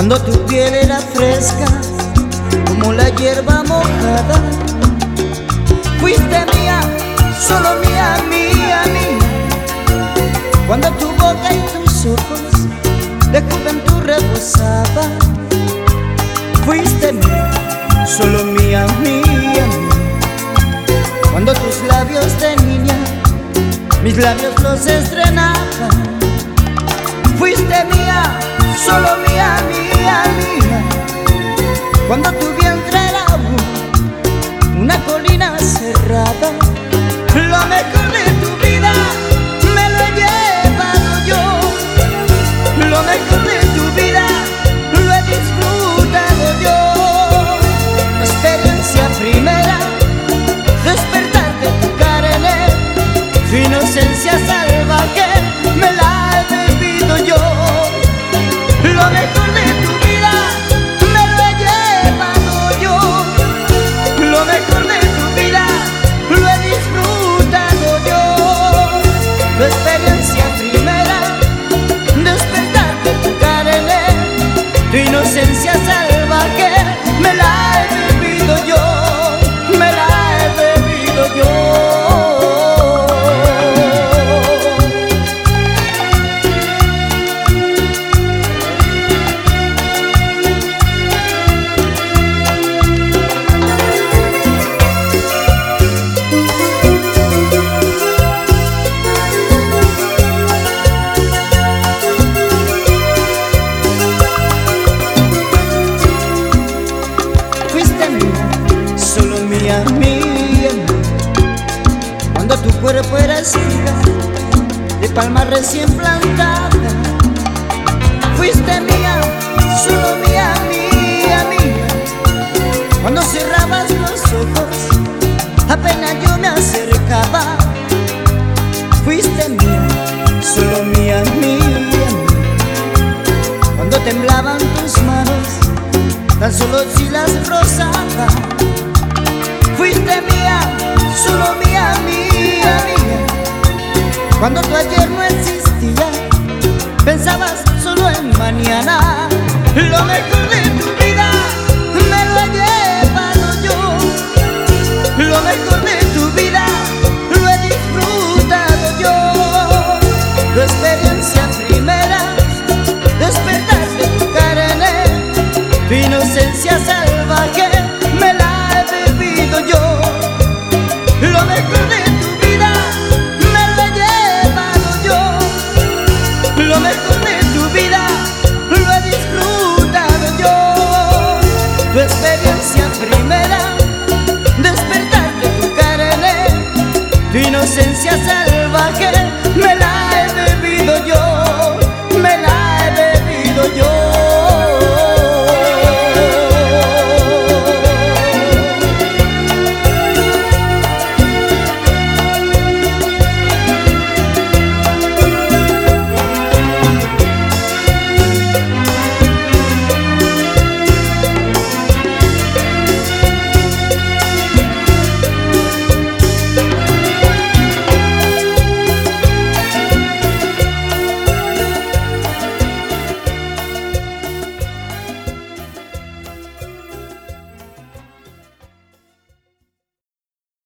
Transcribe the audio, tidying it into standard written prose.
cuando tu piel era fresca como la hierba mojada. Fuiste mía, solo mía, mía, mía, cuando tu boca y tus ojos de juventud rebosaban. Fuiste mía, solo mía, mía, mía, cuando tus labios de niña mis labios los estrenaban. Fuiste mía, solo mía, mía, mía, cuando tu vientre era una colina cerrada. Lo mejor de tu vida me lo he llevado yo, lo mejor de tu vida lo he disfrutado yo. Experiencia primera, despertar de tu carne, tu inocencia salvaje me la he bebido yo. Lo mejor de tu vida me lo he llevado yo, lo mejor de tu vida lo he disfrutado yo. Tu experiencia primera, despertar de tu carne, tu inocencia salvaje me la he bebido yo, me la he bebido yo. Mía, mía, cuando tu cuerpo era espiga de palma recién plantada. Fuiste mía, solo mía, mía, mía, cuando cerrabas los ojos apenas yo me acercaba. Fuiste mía, solo mía, mía, mía, cuando temblaban tus manos tan solo si las rozaba. Fuiste mía, solo mía, mía, mía, cuando tu ayer no existía, pensabas solo en mañana. Lo mejor de tu vida me lo he llevado yo, lo mejor de tu vida lo he disfrutado yo. Tu experiencia primera, despertar de tu carne, tu inocencia salvaje me la he bebido yo. Lo mejor de tu vida me lo he llevado yo, lo mejor de tu vida lo he disfrutado yo. Tu experiencia primera, despertar de tu carne, tu inocencia